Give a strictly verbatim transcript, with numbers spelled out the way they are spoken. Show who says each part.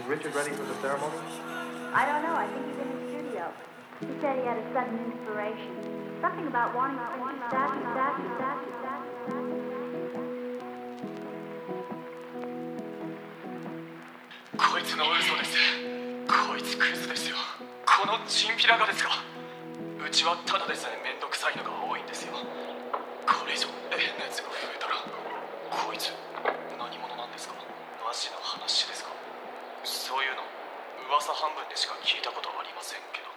Speaker 1: Richard ready for the ceremony?
Speaker 2: I don't know. I think he's in the studio. He said he had a sudden inspiration. Something about wanting to print a statue, statue, statue, statue.
Speaker 3: こいつの嘘です。こいつクズですよ。このチンピラがですか。うちはただでさえめんどくさいのが多いんですよ。これ以上変なやつが増えたら、こいつ何者なんですか。マジの話ですか。そういうの噂半分でしか聞いたことはありませんけど。